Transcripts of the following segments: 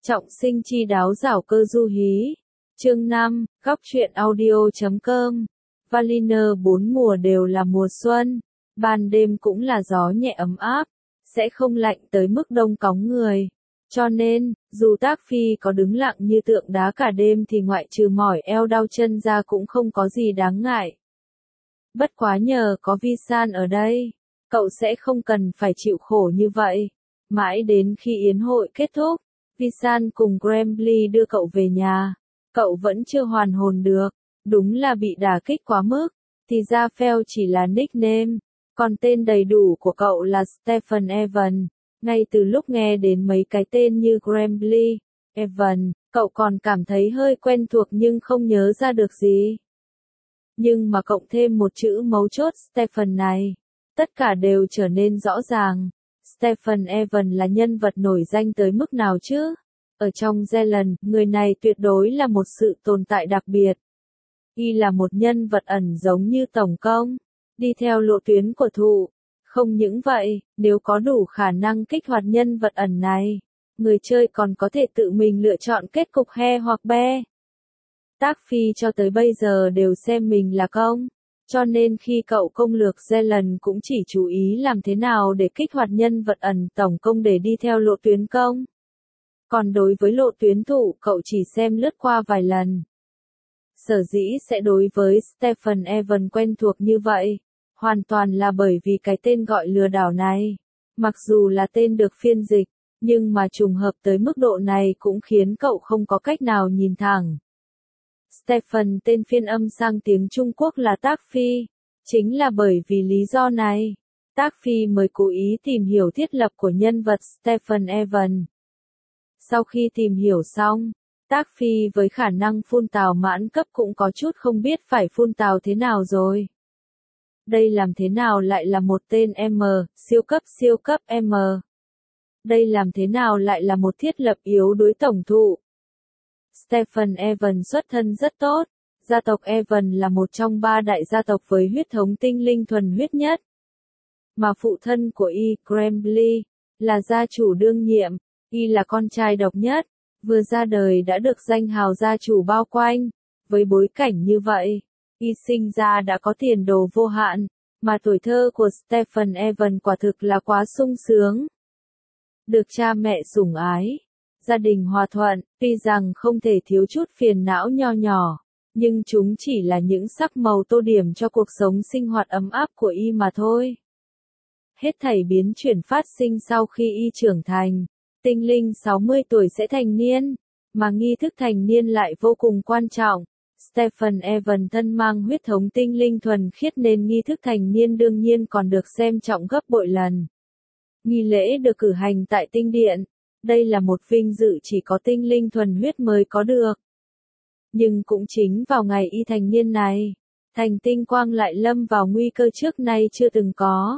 Trọng sinh chi đáo giảo cơ du hí. Chương 5, góc truyện audio.com. Valiner bốn mùa đều là mùa xuân, ban đêm cũng là gió nhẹ ấm áp, sẽ không lạnh tới mức đông cóng người. Cho nên, dù Tác Phi có đứng lặng như tượng đá cả đêm thì ngoại trừ mỏi eo đau chân ra cũng không có gì đáng ngại. Bất quá nhờ có Vi San ở đây, cậu sẽ không cần phải chịu khổ như vậy. Mãi đến khi yến hội kết thúc, Vi San cùng Grambly đưa cậu về nhà, cậu vẫn chưa hoàn hồn được, đúng là bị đả kích quá mức. Thì ra Phèo chỉ là nickname, còn tên đầy đủ của cậu là Stephen Evan. Ngay từ lúc nghe đến mấy cái tên như Grambly, Evan, cậu còn cảm thấy hơi quen thuộc nhưng không nhớ ra được gì. Nhưng mà cộng thêm một chữ mấu chốt Stephen này, tất cả đều trở nên rõ ràng. Stephen Evan là nhân vật nổi danh tới mức nào chứ? Ở trong Zealand, người này tuyệt đối là một sự tồn tại đặc biệt. Y là một nhân vật ẩn giống như Tổng công, đi theo lộ tuyến của thụ. Không những vậy, nếu có đủ khả năng kích hoạt nhân vật ẩn này, người chơi còn có thể tự mình lựa chọn kết cục he hoặc be. Tác Phi cho tới bây giờ đều xem mình là công, cho nên khi cậu công lược Zealand cũng chỉ chú ý làm thế nào để kích hoạt nhân vật ẩn tổng công để đi theo lộ tuyến công. Còn đối với lộ tuyến thủ cậu chỉ xem lướt qua vài lần. Sở dĩ sẽ đối với Stephen Evan quen thuộc như vậy, hoàn toàn là bởi vì cái tên gọi lừa đảo này. Mặc dù là tên được phiên dịch, nhưng mà trùng hợp tới mức độ này cũng khiến cậu không có cách nào nhìn thẳng. Stephen tên phiên âm sang tiếng Trung Quốc là Tác Phi. Chính là bởi vì lý do này, Tác Phi mới cố ý tìm hiểu thiết lập của nhân vật Stephen Evan. Sau khi tìm hiểu xong, Tác Phi với khả năng phun tào mãn cấp cũng có chút không biết phải phun tào thế nào rồi. Đây làm thế nào lại là một tên M, siêu cấp M. Đây làm thế nào lại là một thiết lập yếu đối tổng thụ. Stephen Evan xuất thân rất tốt, gia tộc Evan là một trong 3 đại gia tộc với huyết thống tinh linh thuần huyết nhất. Mà phụ thân của Y, Grambly, là gia chủ đương nhiệm, Y là con trai độc nhất, vừa ra đời đã được danh hào gia chủ bao quanh. Với bối cảnh như vậy, Y sinh ra đã có tiền đồ vô hạn, mà tuổi thơ của Stephen Evan quả thực là quá sung sướng. Được cha mẹ sủng ái, gia đình hòa thuận, tuy rằng không thể thiếu chút phiền não nho nhỏ, nhưng chúng chỉ là những sắc màu tô điểm cho cuộc sống sinh hoạt ấm áp của Y mà thôi. Hết thảy biến chuyển phát sinh sau khi Y trưởng thành, tinh linh 60 tuổi sẽ thành niên, mà nghi thức thành niên lại vô cùng quan trọng. Stephen Evan thân mang huyết thống tinh linh thuần khiết nên nghi thức thành niên đương nhiên còn được xem trọng gấp bội lần. Nghi lễ được cử hành tại tinh điện. Đây là một vinh dự chỉ có tinh linh thuần huyết mới có được. Nhưng cũng chính vào ngày Y thành niên này, thành tinh quang lại lâm vào nguy cơ trước nay chưa từng có.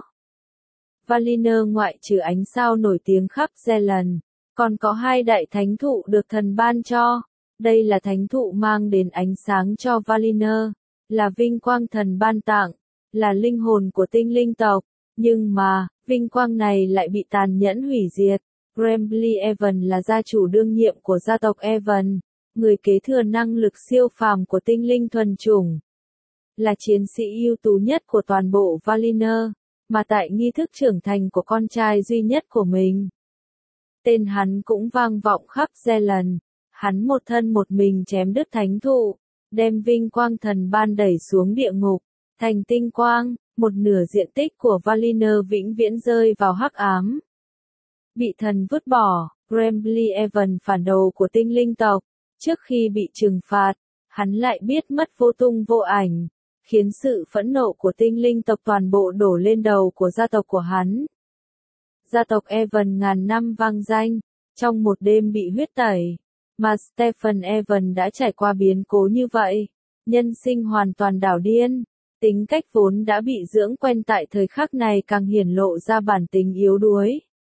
Valiner ngoại trừ ánh sao nổi tiếng khắp Zealand, còn có 2 đại thánh thụ được thần ban cho. Đây là thánh thụ mang đến ánh sáng cho Valiner, là vinh quang thần ban tặng, là linh hồn của tinh linh tộc. Nhưng mà, vinh quang này lại bị tàn nhẫn hủy diệt. Grambly Evan là gia chủ đương nhiệm của gia tộc Evan, người kế thừa năng lực siêu phàm của tinh linh thuần chủng. Là chiến sĩ ưu tú nhất của toàn bộ Valiner, mà tại nghi thức trưởng thành của con trai duy nhất của mình. Tên hắn cũng vang vọng khắp Zealand, hắn một thân một mình chém đứt thánh thụ, đem vinh quang thần ban đẩy xuống địa ngục, thành tinh quang, một nửa diện tích của Valiner vĩnh viễn rơi vào hắc ám. Bị thần vứt bỏ, Grambly Evan phản đồ của tinh linh tộc, trước khi bị trừng phạt, hắn lại biết mất vô tung vô ảnh, khiến sự phẫn nộ của tinh linh tộc toàn bộ đổ lên đầu của gia tộc của hắn. Gia tộc Evan ngàn năm vang danh, trong một đêm bị huyết tẩy, mà Stephen Evan đã trải qua biến cố như vậy, nhân sinh hoàn toàn đảo điên. Tính cách vốn đã bị dưỡng quen tại thời khắc này càng hiển lộ ra bản tính yếu đuối.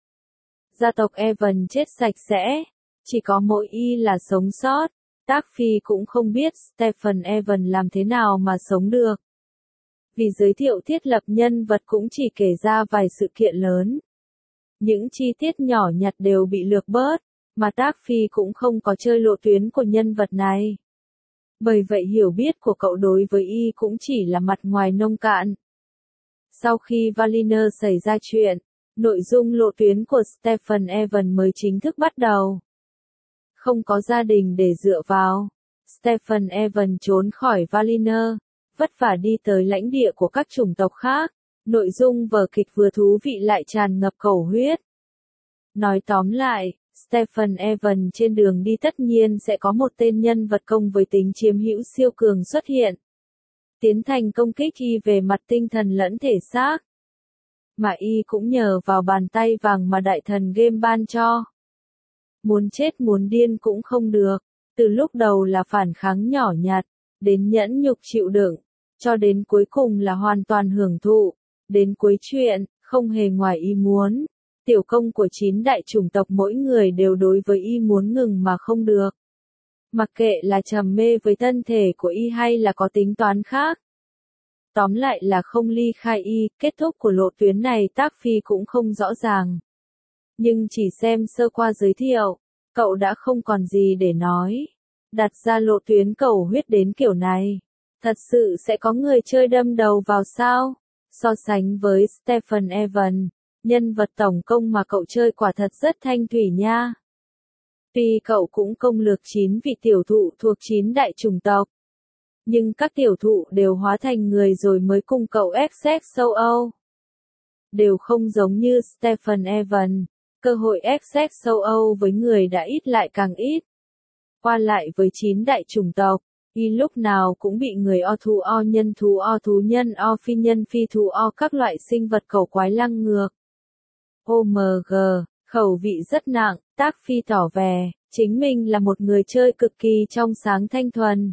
Gia tộc Evan chết sạch sẽ, chỉ có mỗi Y là sống sót. Tác Phi cũng không biết Stephen Evan làm thế nào mà sống được. Vì giới thiệu thiết lập nhân vật cũng chỉ kể ra vài sự kiện lớn. Những chi tiết nhỏ nhặt đều bị lược bớt, mà Tác Phi cũng không có chơi lộ tuyến của nhân vật này. Bởi vậy hiểu biết của cậu đối với y cũng chỉ là mặt ngoài nông cạn. Sau khi Valiner xảy ra chuyện, nội dung lộ tuyến của Stephen Evans mới chính thức bắt đầu. Không có gia đình để dựa vào, Stephen Evans trốn khỏi Valiner, vất vả đi tới lãnh địa của các chủng tộc khác. Nội dung vở kịch vừa thú vị lại tràn ngập cầu huyết. Nói tóm lại, Stephen Evans trên đường đi tất nhiên sẽ có một tên nhân vật công với tính chiếm hữu siêu cường xuất hiện. Tiến thành công kích y về mặt tinh thần lẫn thể xác. Mà y cũng nhờ vào bàn tay vàng mà đại thần game ban cho. Muốn chết muốn điên cũng không được, từ lúc đầu là phản kháng nhỏ nhặt, đến nhẫn nhục chịu đựng, cho đến cuối cùng là hoàn toàn hưởng thụ, đến cuối chuyện, không hề ngoài ý muốn. Tiểu công của 9 đại chủng tộc mỗi người đều đối với y muốn ngừng mà không được. Mặc kệ là trầm mê với thân thể của y hay là có tính toán khác. Tóm lại là không ly khai y, kết thúc của lộ tuyến này Tác Phi cũng không rõ ràng. Nhưng chỉ xem sơ qua giới thiệu, cậu đã không còn gì để nói. Đặt ra lộ tuyến cầu huyết đến kiểu này, thật sự sẽ có người chơi đâm đầu vào sao? So sánh với Stephen Evans, nhân vật tổng công mà cậu chơi quả thật rất thanh thủy nha. Tuy cậu cũng công lược 9 vị tiểu thụ thuộc 9 đại chủng tộc, nhưng các tiểu thụ đều hóa thành người rồi mới cùng cậu access châu Âu. Đều không giống như Stephen Evans, cơ hội access châu Âu với người đã ít lại càng ít. Qua lại với 9 đại chủng tộc, y lúc nào cũng bị người o thú o nhân thú nhân o phi nhân phi thú o các loại sinh vật cổ quái lăng ngược. OMG, khẩu vị rất nặng, Tác Phi tỏ vẻ, chính mình là một người chơi cực kỳ trong sáng thanh thuần.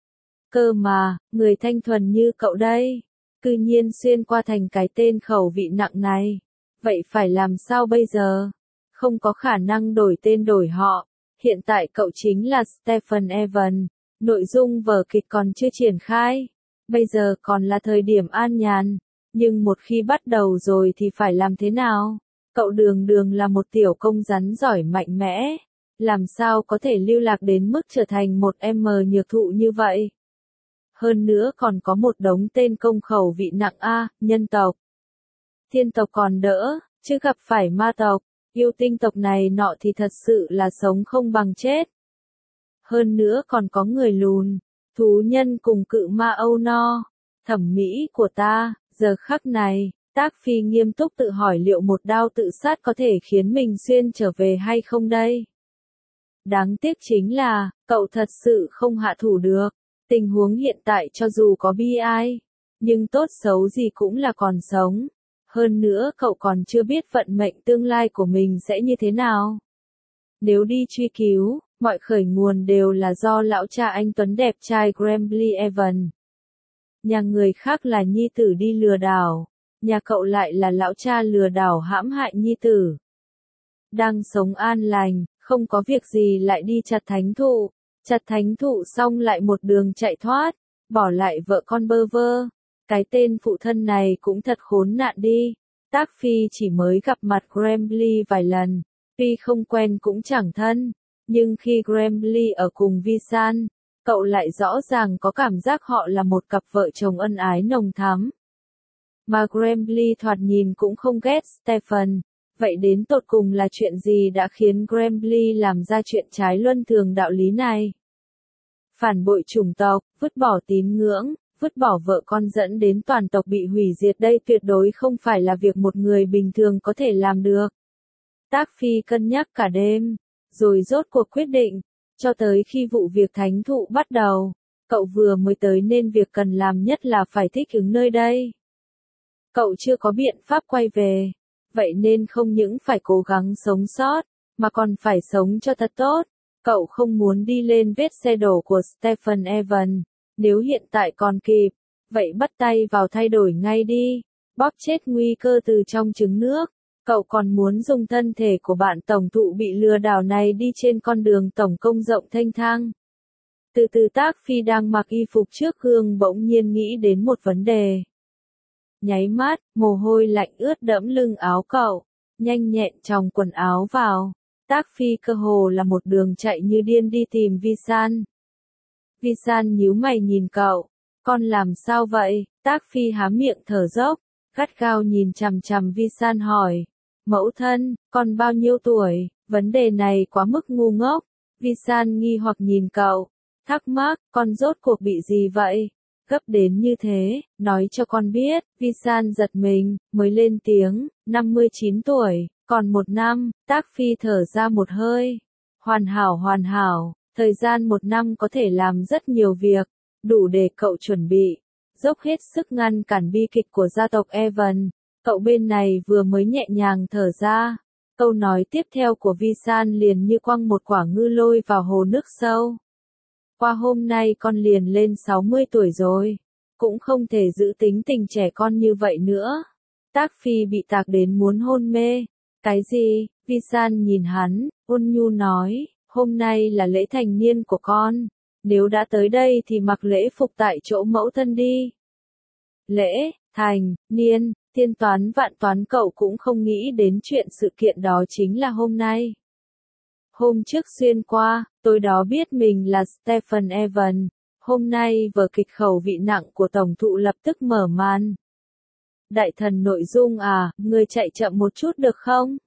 Cơ mà, người thanh thuần như cậu đây, cư nhiên xuyên qua thành cái tên khẩu vị nặng này. Vậy phải làm sao bây giờ? Không có khả năng đổi tên đổi họ. Hiện tại cậu chính là Stephen Evans, nội dung vở kịch còn chưa triển khai. Bây giờ còn là thời điểm an nhàn, nhưng một khi bắt đầu rồi thì phải làm thế nào? Cậu đường đường là một tiểu công rắn giỏi mạnh mẽ, làm sao có thể lưu lạc đến mức trở thành một nhược thụ như vậy? Hơn nữa còn có một đống tên công khẩu vị nặng nhân tộc. Thiên tộc còn đỡ, chứ gặp phải ma tộc, yêu tinh tộc này nọ thì thật sự là sống không bằng chết. Hơn nữa còn có người lùn, thú nhân cùng cự ma Âu no. Thẩm mỹ của ta, giờ khắc này, Tác Phi nghiêm túc tự hỏi liệu một đao tự sát có thể khiến mình xuyên trở về hay không đây. Đáng tiếc chính là, cậu thật sự không hạ thủ được. Tình huống hiện tại cho dù có bi ai, nhưng tốt xấu gì cũng là còn sống. Hơn nữa cậu còn chưa biết vận mệnh tương lai của mình sẽ như thế nào. Nếu đi truy cứu, mọi khởi nguồn đều là do lão cha anh tuấn đẹp trai Grambly Evans. Nhà người khác là nhi tử đi lừa đảo, nhà cậu lại là lão cha lừa đảo hãm hại nhi tử. Đang sống an lành, không có việc gì lại đi chặt thánh thụ. Chặt thánh thụ xong lại một đường chạy thoát, bỏ lại vợ con bơ vơ. Cái tên phụ thân này cũng thật khốn nạn đi. Tác Phi chỉ mới gặp mặt Grambly vài lần, tuy không quen cũng chẳng thân, nhưng khi Grambly ở cùng Visan, cậu lại rõ ràng có cảm giác họ là một cặp vợ chồng ân ái nồng thắm. Mà Grambly thoạt nhìn cũng không ghét Stephen. Vậy đến tột cùng là chuyện gì đã khiến Grambly làm ra chuyện trái luân thường đạo lý này? Phản bội chủng tộc, vứt bỏ tín ngưỡng, vứt bỏ vợ con dẫn đến toàn tộc bị hủy diệt đây tuyệt đối không phải là việc một người bình thường có thể làm được. Tác Phi cân nhắc cả đêm, rồi rốt cuộc quyết định, cho tới khi vụ việc thánh thụ bắt đầu, cậu vừa mới tới nên việc cần làm nhất là phải thích ứng nơi đây. Cậu chưa có biện pháp quay về. Vậy nên không những phải cố gắng sống sót, mà còn phải sống cho thật tốt. Cậu không muốn đi lên vết xe đổ của Stephen Evans. Nếu hiện tại còn kịp, vậy bắt tay vào thay đổi ngay đi. Bóp chết nguy cơ từ trong trứng nước. Cậu còn muốn dùng thân thể của bạn tổng thụ bị lừa đảo này đi trên con đường tổng công rộng thênh thang. Từ từ Tác Phi đang mặc y phục trước gương bỗng nhiên nghĩ đến một vấn đề. Nháy mắt, mồ hôi lạnh ướt đẫm lưng áo cậu, nhanh nhẹn chòng quần áo vào, Tác Phi cơ hồ là một đường chạy như điên đi tìm Vi San. Vi San nhíu mày nhìn cậu. Con làm sao vậy? Tác Phi há miệng thở dốc, gắt gao nhìn chằm chằm Vi San hỏi. Mẫu thân, con bao nhiêu tuổi? Vấn đề này quá mức ngu ngốc. Vi San nghi hoặc nhìn cậu, thắc mắc, con rốt cuộc bị gì vậy? Gấp đến như thế, nói cho con biết. Vi San giật mình, mới lên tiếng, 59 tuổi, còn 1 năm. Tác Phi thở ra một hơi. Hoàn hảo, thời gian 1 năm có thể làm rất nhiều việc, đủ để cậu chuẩn bị, dốc hết sức ngăn cản bi kịch của gia tộc Evan. Cậu bên này vừa mới nhẹ nhàng thở ra. Câu nói tiếp theo của Vi San liền như quăng một quả ngư lôi vào hồ nước sâu. Qua hôm nay con liền lên 60 tuổi rồi, cũng không thể giữ tính tình trẻ con như vậy nữa. Tác Phi bị tạc đến muốn hôn mê. Cái gì? Vi San nhìn hắn, ôn nhu nói, hôm nay là lễ thành niên của con. Nếu đã tới đây thì mặc lễ phục tại chỗ mẫu thân đi. Lễ, thành, niên, tiên toán vạn toán cậu cũng không nghĩ đến chuyện sự kiện đó chính là hôm nay. Hôm trước xuyên qua, tôi đó biết mình là Stephen Evan. Hôm nay vở kịch khẩu vị nặng của tổng thụ lập tức mở màn. Đại thần nội dung à, người chạy chậm một chút được không?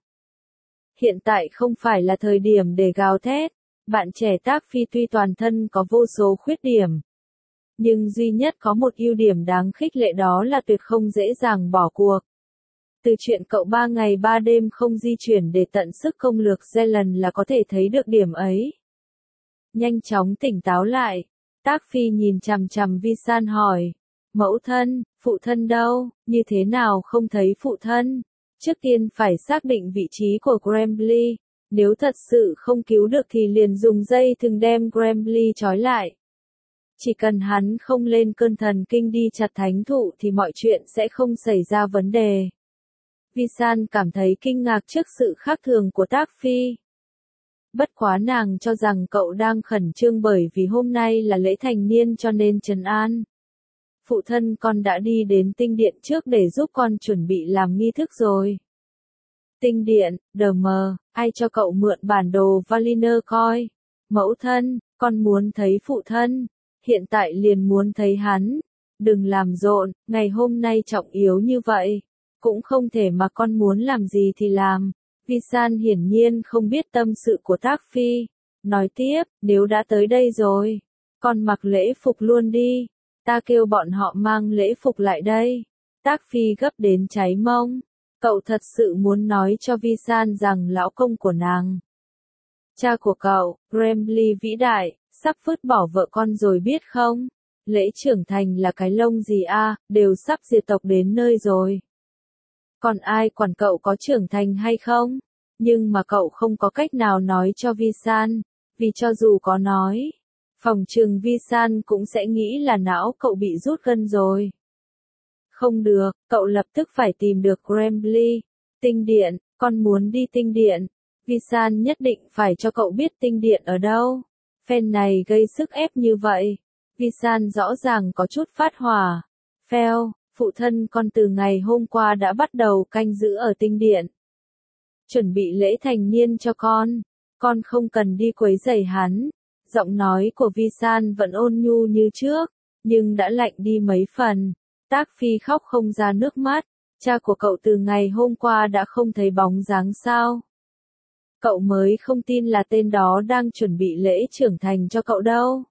Hiện tại không phải là thời điểm để gào thét. Bạn trẻ Tác Phi tuy toàn thân có vô số khuyết điểm, nhưng duy nhất có một ưu điểm đáng khích lệ, đó là tuyệt không dễ dàng bỏ cuộc. Từ chuyện cậu 3 ngày 3 đêm không di chuyển để tận sức công lược Zealand là có thể thấy được điểm ấy. Nhanh chóng tỉnh táo lại, Tác Phi nhìn chằm chằm Vi San hỏi. Mẫu thân, phụ thân đâu? Như thế nào không thấy phụ thân? Trước tiên phải xác định vị trí của Grambly. Nếu thật sự không cứu được thì liền dùng dây thừng đem Grambly trói lại. Chỉ cần hắn không lên cơn thần kinh đi chặt thánh thụ thì mọi chuyện sẽ không xảy ra vấn đề. Vi San cảm thấy kinh ngạc trước sự khác thường của Tác Phi. Bất quá nàng cho rằng cậu đang khẩn trương bởi vì hôm nay là lễ thành niên cho nên trấn an. Phụ thân con đã đi đến tinh điện trước để giúp con chuẩn bị làm nghi thức rồi. Tinh điện, đờ mờ, ai cho cậu mượn bản đồ Valiner coi? Mẫu thân, con muốn thấy phụ thân, hiện tại liền muốn thấy hắn. Đừng làm rộn, ngày hôm nay trọng yếu như vậy, cũng không thể mà con muốn làm gì thì làm. Vi San hiển nhiên không biết tâm sự của Tác Phi. Nói tiếp, nếu đã tới đây rồi, con mặc lễ phục luôn đi. Ta kêu bọn họ mang lễ phục lại đây. Tác Phi gấp đến cháy mông. Cậu thật sự muốn nói cho Vi San rằng lão công của nàng, cha của cậu, Grambly vĩ đại, sắp vứt bỏ vợ con rồi biết không? Lễ trưởng thành là cái lông gì a, đều sắp diệt tộc đến nơi rồi. Còn ai quản cậu có trưởng thành hay không? Nhưng mà cậu không có cách nào nói cho Vi San, vì cho dù có nói, phòng trừng Vi San cũng sẽ nghĩ là não cậu bị rút gân rồi. Không được, cậu lập tức phải tìm được Grambly. Tinh điện, con muốn đi tinh điện. Vi San nhất định phải cho cậu biết tinh điện ở đâu. Phen này gây sức ép như vậy. Vi San rõ ràng có chút phát hỏa. Phèo, phụ thân con từ ngày hôm qua đã bắt đầu canh giữ ở tinh điện. Chuẩn bị lễ thành niên cho con không cần đi quấy rầy hắn. Giọng nói của Vi San vẫn ôn nhu như trước, nhưng đã lạnh đi mấy phần. Tác Phi khóc không ra nước mắt, cha của cậu từ ngày hôm qua đã không thấy bóng dáng sao. Cậu mới không tin là tên đó đang chuẩn bị lễ trưởng thành cho cậu đâu.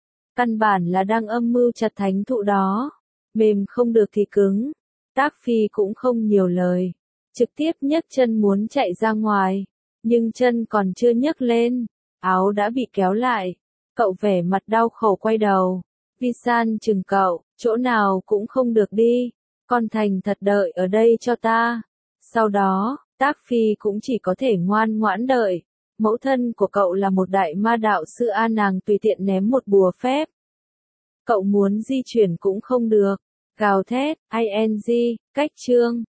Căn bản là đang âm mưu chặt thánh thụ đó. Mềm không được thì cứng. Tác Phi cũng không nhiều lời, trực tiếp nhấc chân muốn chạy ra ngoài, nhưng chân còn chưa nhấc lên, áo đã bị kéo lại. Cậu vẻ mặt đau khổ quay đầu. Vi San chừng cậu, chỗ nào cũng không được đi, con thành thật đợi ở đây cho ta. Sau đó, Tác Phi cũng chỉ có thể ngoan ngoãn đợi. Mẫu thân của cậu là một đại ma đạo sư a, nàng tùy tiện ném một bùa phép. Cậu muốn di chuyển cũng không được. Gào thét, ing, cách chương.